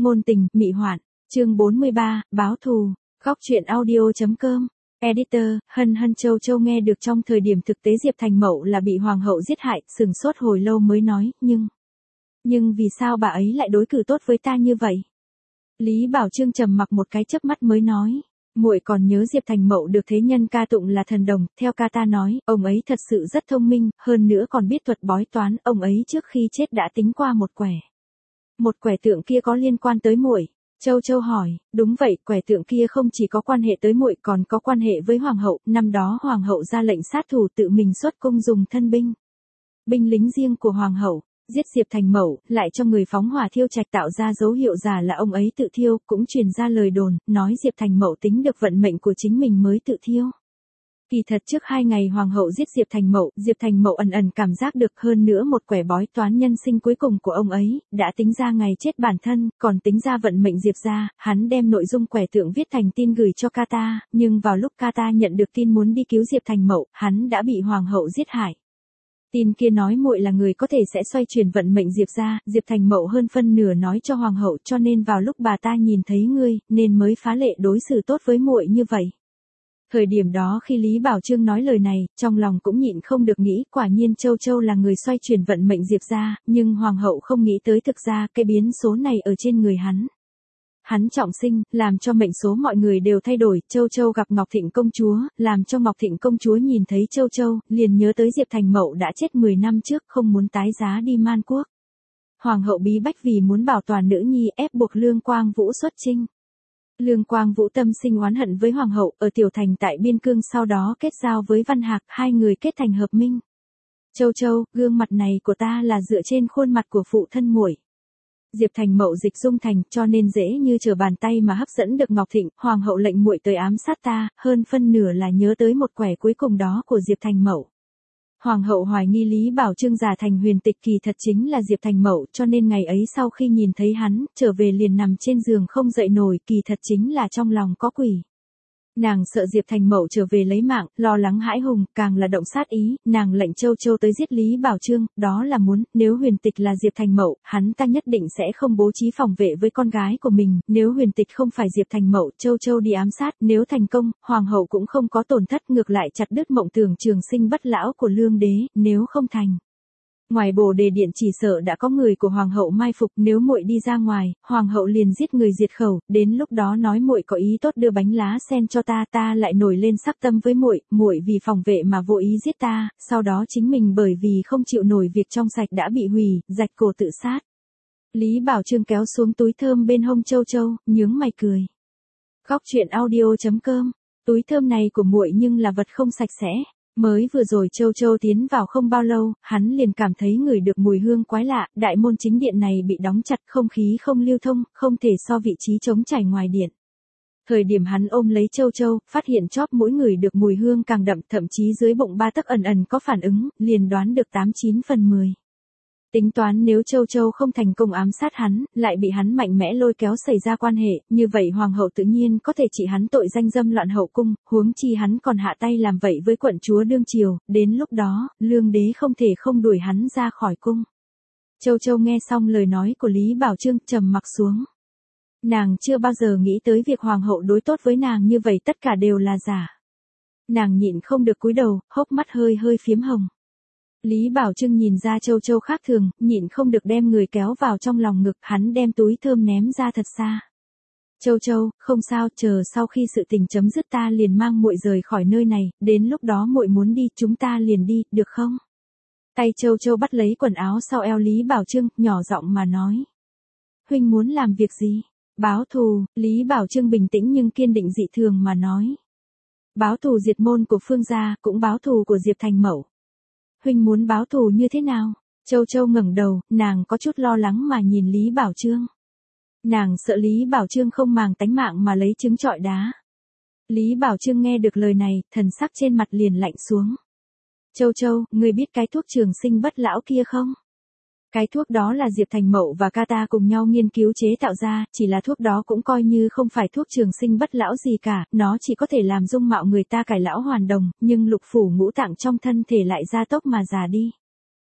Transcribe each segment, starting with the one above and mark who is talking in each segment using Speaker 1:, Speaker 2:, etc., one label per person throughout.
Speaker 1: Ngôn tình, mị hoạn. Chương 43, báo thù. Góc truyện audio.com. Editor, Hân Hân Châu Châu nghe được trong thời điểm thực tế Diệp Thành Mậu là bị hoàng hậu giết hại, sừng sốt hồi lâu mới nói, nhưng vì sao bà ấy lại đối xử tốt với ta như vậy? Lý Bảo Chương trầm mặc một cái chớp mắt mới nói, muội còn nhớ Diệp Thành Mậu được thế nhân ca tụng là thần đồng, theo ca ta nói, ông ấy thật sự rất thông minh, hơn nữa còn biết thuật bói toán, ông ấy trước khi chết đã tính qua một quẻ. Một quẻ tượng kia có liên quan tới muội? Châu Châu hỏi, đúng vậy, quẻ tượng kia không chỉ có quan hệ tới muội còn có quan hệ với hoàng hậu, năm đó hoàng hậu ra lệnh sát thủ tự mình xuất cung dùng thân binh. Binh lính riêng của hoàng hậu, giết Diệp Thành Mậu, lại cho người phóng hỏa thiêu trạch tạo ra dấu hiệu giả là ông ấy tự thiêu, cũng truyền ra lời đồn, nói Diệp Thành Mậu tính được vận mệnh của chính mình mới tự thiêu. Kỳ thật trước 2 ngày hoàng hậu giết Diệp Thành Mậu ẩn ẩn cảm giác được hơn nữa một quẻ bói toán nhân sinh cuối cùng của ông ấy, đã tính ra ngày chết bản thân, còn tính ra vận mệnh Diệp gia, hắn đem nội dung quẻ tượng viết thành tin gửi cho Kata, nhưng vào lúc Kata nhận được tin muốn đi cứu Diệp Thành Mậu, hắn đã bị hoàng hậu giết hại. Tin kia nói muội là người có thể sẽ xoay chuyển vận mệnh Diệp gia, Diệp Thành Mậu hơn phân nửa nói cho hoàng hậu, cho nên vào lúc bà ta nhìn thấy ngươi, nên mới phá lệ đối xử tốt với muội như vậy. Thời điểm đó khi Lý Bảo Chương nói lời này, trong lòng cũng nhịn không được nghĩ, quả nhiên Châu Châu là người xoay chuyển vận mệnh Diệp gia, nhưng hoàng hậu không nghĩ tới thực ra cái biến số này ở trên người hắn. Hắn trọng sinh, làm cho mệnh số mọi người đều thay đổi, Châu Châu gặp Ngọc Thịnh công chúa, làm cho Ngọc Thịnh công chúa nhìn thấy Châu Châu, liền nhớ tới Diệp Thành Mậu đã chết 10 năm trước, không muốn tái giá đi Man Quốc. Hoàng hậu bí bách vì muốn bảo toàn nữ nhi, ép buộc Lương Quang Vũ xuất chinh. Lương Quang Vũ tâm sinh oán hận với hoàng hậu, ở tiểu thành tại biên cương sau đó kết giao với Văn Hạc, hai người kết thành hợp minh. Châu Châu, gương mặt này của ta là dựa trên khuôn mặt của phụ thân muội. Diệp Thành Mậu dịch dung thành, cho nên dễ như trở bàn tay mà hấp dẫn được Ngọc Thịnh, hoàng hậu lệnh muội tới ám sát ta, hơn phân nửa là nhớ tới một quẻ cuối cùng đó của Diệp Thành Mậu. Hoàng hậu hoài nghi Lý Bảo Chương giả thành huyền tịch kỳ thật chính là Diệp Thành Mậu, cho nên ngày ấy sau khi nhìn thấy hắn, trở về liền nằm trên giường không dậy nổi, kỳ thật chính là trong lòng có quỷ. Nàng sợ Diệp Thành Mậu trở về lấy mạng, lo lắng hãi hùng, càng là động sát ý, nàng lệnh Châu Châu tới giết Lý Bảo Chương, đó là muốn, nếu huyền tịch là Diệp Thành Mậu, hắn ta nhất định sẽ không bố trí phòng vệ với con gái của mình, nếu huyền tịch không phải Diệp Thành Mậu, Châu Châu đi ám sát, nếu thành công, hoàng hậu cũng không có tổn thất, ngược lại chặt đứt mộng tưởng trường sinh bất lão của Lương đế, nếu không thành. Ngoài Bồ Đề điện chỉ sợ đã có người của hoàng hậu mai phục, nếu muội đi ra ngoài, hoàng hậu liền giết người diệt khẩu, đến lúc đó nói muội có ý tốt đưa bánh lá sen cho ta, ta lại nổi lên sắc tâm với muội vì phòng vệ mà vô ý giết ta, sau đó chính mình bởi vì không chịu nổi việc trong sạch đã bị hủy, rạch cổ tự sát. Lý Bảo Chương kéo xuống túi thơm bên hông Châu Châu, nhướng mày cười. Góc truyện audio.com. Túi thơm này của muội nhưng là vật không sạch sẽ. Mới vừa rồi Châu Châu tiến vào không bao lâu, hắn liền cảm thấy ngửi được mùi hương quái lạ, đại môn chính điện này bị đóng chặt, không khí không lưu thông, không thể so vị trí trống trải ngoài điện. Thời điểm hắn ôm lấy Châu Châu, phát hiện chóp mũi ngửi được mùi hương càng đậm, thậm chí dưới bụng 3 tấc ẩn ẩn có phản ứng, liền đoán được 89 phần 10. Tính toán nếu Châu Châu không thành công ám sát hắn, lại bị hắn mạnh mẽ lôi kéo xảy ra quan hệ, như vậy hoàng hậu tự nhiên có thể trị hắn tội danh dâm loạn hậu cung, huống chi hắn còn hạ tay làm vậy với quận chúa đương triều, đến lúc đó, Lương đế không thể không đuổi hắn ra khỏi cung. Châu Châu nghe xong lời nói của Lý Bảo Chương, trầm mặc xuống. Nàng chưa bao giờ nghĩ tới việc hoàng hậu đối tốt với nàng như vậy, tất cả đều là giả. Nàng nhịn không được cúi đầu, hốc mắt hơi phiếm hồng. Lý Bảo Chương nhìn ra Châu Châu khác thường, nhịn không được đem người kéo vào trong lòng ngực, hắn đem túi thơm ném ra thật xa. Châu Châu, không sao, chờ sau khi sự tình chấm dứt ta liền mang muội rời khỏi nơi này, đến lúc đó muội muốn đi, chúng ta liền đi, được không? Tay Châu Châu bắt lấy quần áo sau eo Lý Bảo Chương, nhỏ giọng mà nói. Huynh muốn làm việc gì? Báo thù, Lý Bảo Chương bình tĩnh nhưng kiên định dị thường mà nói. Báo thù diệt môn của Phương gia, cũng báo thù của Diệp Thành Mậu. Huynh muốn báo thù như thế nào? Châu Châu ngẩng đầu, nàng có chút lo lắng mà nhìn Lý Bảo Chương. Nàng sợ Lý Bảo Chương không màng tánh mạng mà lấy trứng trọi đá. Lý Bảo Chương nghe được lời này, thần sắc trên mặt liền lạnh xuống. Châu Châu, ngươi biết cái thuốc trường sinh bất lão kia không? Cái thuốc đó là Diệp Thành Mậu và Kata cùng nhau nghiên cứu chế tạo ra, chỉ là thuốc đó cũng coi như không phải thuốc trường sinh bất lão gì cả, nó chỉ có thể làm dung mạo người ta cải lão hoàn đồng, nhưng lục phủ ngũ tạng trong thân thể lại gia tốc mà già đi.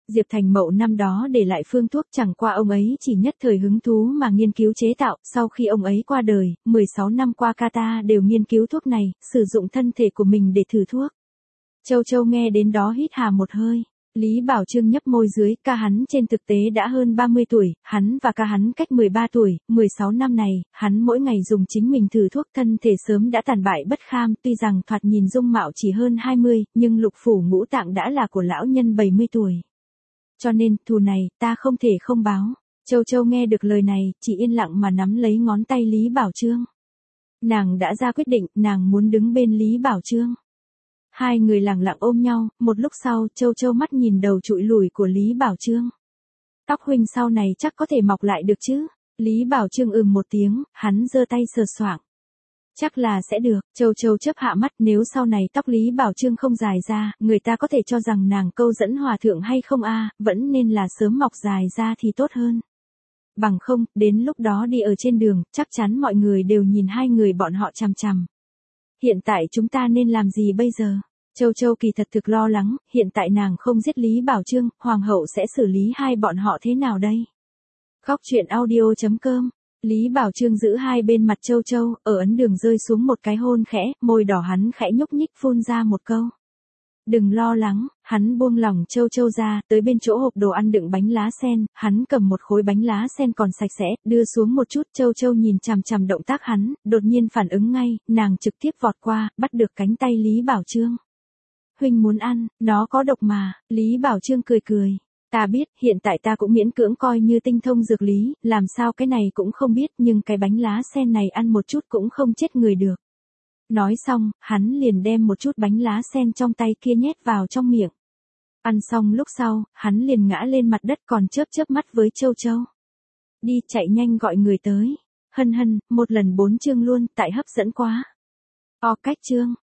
Speaker 1: Diệp Thành Mậu năm đó để lại phương thuốc, chẳng qua ông ấy chỉ nhất thời hứng thú mà nghiên cứu chế tạo, sau khi ông ấy qua đời, 16 năm qua Kata đều nghiên cứu thuốc này, sử dụng thân thể của mình để thử thuốc. Châu Châu nghe đến đó hít hà một hơi. Lý Bảo Trương nhấp môi dưới, ca hắn trên thực tế đã hơn 30 tuổi, hắn và ca hắn cách 13 tuổi, 16 năm này, hắn mỗi ngày dùng chính mình thử thuốc, thân thể sớm đã tàn bại bất kham, tuy rằng thoạt nhìn dung mạo chỉ hơn 20, nhưng lục phủ ngũ tạng đã là của lão nhân 70 tuổi. Cho nên, thù này, ta không thể không báo. Châu Châu nghe được lời này, chỉ yên lặng mà nắm lấy ngón tay Lý Bảo Trương. Nàng đã ra quyết định, nàng muốn đứng bên Lý Bảo Trương. Hai người lặng lặng ôm nhau, một lúc sau, Châu Châu mắt nhìn đầu trụi lùi của Lý Bảo Trương. Tóc huynh sau này chắc có thể mọc lại được chứ? Lý Bảo Trương một tiếng, hắn giơ tay sờ soạng. Chắc là sẽ được, Châu Châu chớp hạ mắt, nếu sau này tóc Lý Bảo Trương không dài ra, người ta có thể cho rằng nàng câu dẫn hòa thượng hay không vẫn nên là sớm mọc dài ra thì tốt hơn. Bằng không, đến lúc đó đi ở trên đường, chắc chắn mọi người đều nhìn hai người bọn họ chằm chằm. Hiện tại chúng ta nên làm gì bây giờ? Châu Châu kỳ thật thực lo lắng, hiện tại nàng không giết Lý Bảo Trương, hoàng hậu sẽ xử lý hai bọn họ thế nào đây? Góc truyện audio.com. Lý Bảo Trương giữ hai bên mặt Châu Châu, ở ấn đường rơi xuống một cái hôn khẽ, môi đỏ hắn khẽ nhúc nhích phun ra một câu. Đừng lo lắng, hắn buông lỏng Châu Châu ra, tới bên chỗ hộp đồ ăn đựng bánh lá sen, hắn cầm một khối bánh lá sen còn sạch sẽ, đưa xuống một chút, Châu Châu nhìn chằm chằm động tác hắn, đột nhiên phản ứng ngay, nàng trực tiếp vọt qua, bắt được cánh tay Lý Bảo Trương. Huynh muốn ăn, nó có độc mà, Lý Bảo Trương cười cười. Ta biết, hiện tại ta cũng miễn cưỡng coi như tinh thông dược lý, làm sao cái này cũng không biết, nhưng cái bánh lá sen này ăn một chút cũng không chết người được. Nói xong, hắn liền đem một chút bánh lá sen trong tay kia nhét vào trong miệng. Ăn xong lúc sau, hắn liền ngã lên mặt đất còn chớp chớp mắt với Châu Châu. Đi, chạy nhanh gọi người tới. Hân hân, một lần 4 chương luôn, tại hấp dẫn quá. Cách chương.